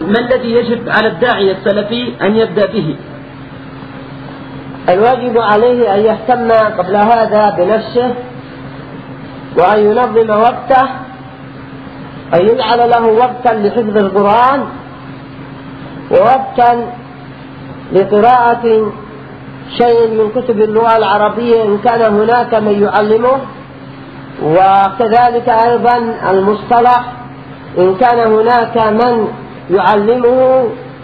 ما الذي يجب على الداعية السلفي أن يبدأ به؟ الواجب عليه أن يهتم قبل هذا بنفسه، وأن ينظم وقته، أن يجعل له وقتا لحفظ القرآن، ووقتا لقراءة شيء من كتب اللغة العربية إن كان هناك من يعلمه، وكذلك أيضا المصطلح إن كان هناك من يعلمه،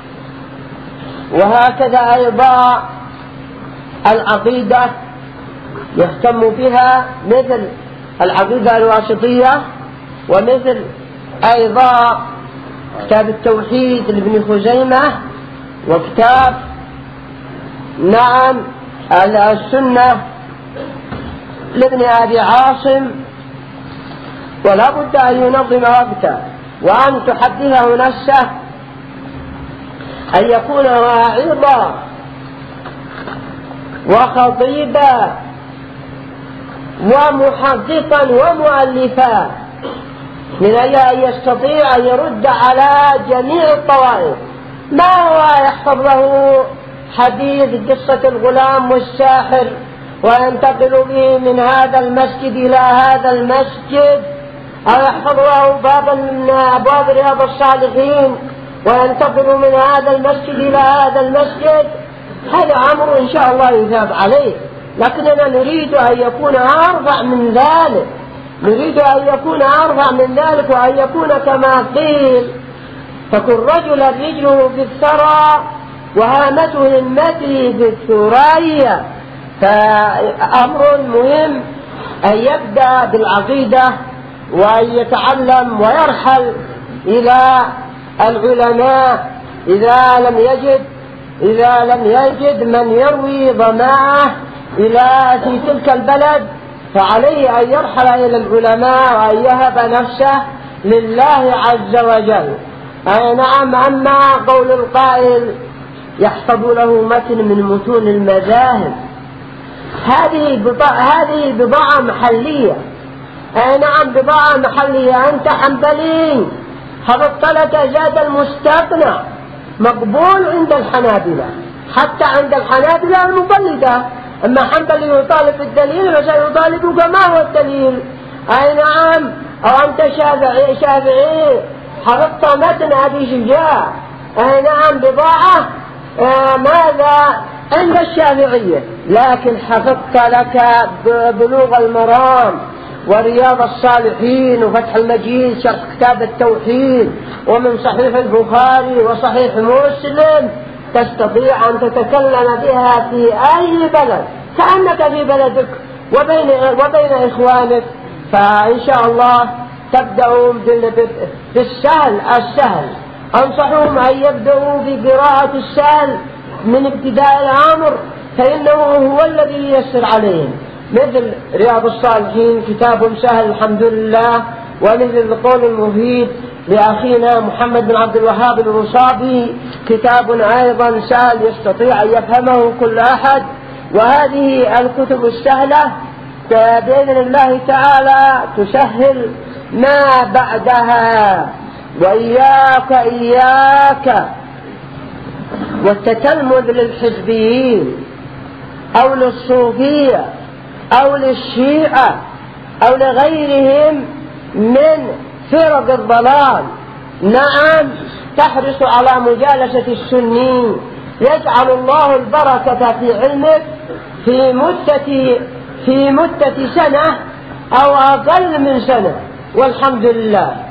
وهكذا أيضا العقيدة يهتم بها مثل العقيدة الواسطية، ومثل أيضا كتاب التوحيد لابن خزيمة، وكتاب السنة لابن أبي عاصم. ولا بد أن ينظم وقته، وأن تحدثه نفسه أن يكون واعظا وخطيبا ومحققا ومؤلفا، من أجل أن يستطيع أن يرد على جميع الطوائف. ما هو يحفظ له حديث قصة الغلام والساحر وينتقل به من هذا المسجد إلى هذا المسجد، أو يحفظ له بابا من أبواب رياض الصالحين وينتقل من هذا المسجد إلى هذا المسجد، هذا أمر إن شاء الله يثاب عليه. لكننا نريد أن يكون أرفع من ذلك، نريد أن يكون أرفع من ذلك، وأن يكون كما قيل: فكن رجلا رجله في الثرى وهامته همته في الثريا. فأمر مهم أن يبدأ بالعقيدة، وأن يتعلم ويرحل إلى العلماء إذا لم يجد من يروي ظماءه في تلك البلد، فعليه أن يرحل إلى العلماء وأن يهب نفسه لله عز وجل. أي نعم. أما قول القائل يحفظ له متن من متون المذاهب، هذه بضاعة محلية. أي نعم، بضاعة محلية. أنت حنبلي، حفظت لك زاد المستقنع، مقبول عند الحنابلة، حتى عند الحنابلة المقلدة. أما حنبلي يطالب بالدليل فسيطالبك ما هو الدليل. أي نعم. أو أنت شافعي حفظت متن أبي شجاع، أي نعم، بضاعة ماذا عند الشافعية، لكن حفظت لك بلوغ المرام ورياض الصالحين وفتح المجيد شرح كتاب التوحيد ومن صحيح البخاري وصحيح مسلم، تستطيع أن تتكلم بها في أي بلد كأنك في بلدك وبين إخوانك. فإن شاء الله تبدأوا بالسهل. أنصحهم أن يبدأوا بقراءة السهل من ابتداء الأمر، فإنه هو الذي ييسر عليهم، مثل رياض الصالحين كتاب سهل الحمد لله، ومثل القول المفيد لأخينا محمد بن عبد الوهاب الرصابي كتاب أيضا سهل يستطيع أن يفهمه كل أحد. وهذه الكتب السهلة بإذن الله تعالى تسهل ما بعدها. وإياك والتتلمذ للحزبيين أو للصوفية أو للشيعة أو لغيرهم من فرق الضلال. نعم، تحرص على مجالسة السنين، يجعل الله البركة في علمك في مدة سنة أو أقل من سنة، والحمد لله.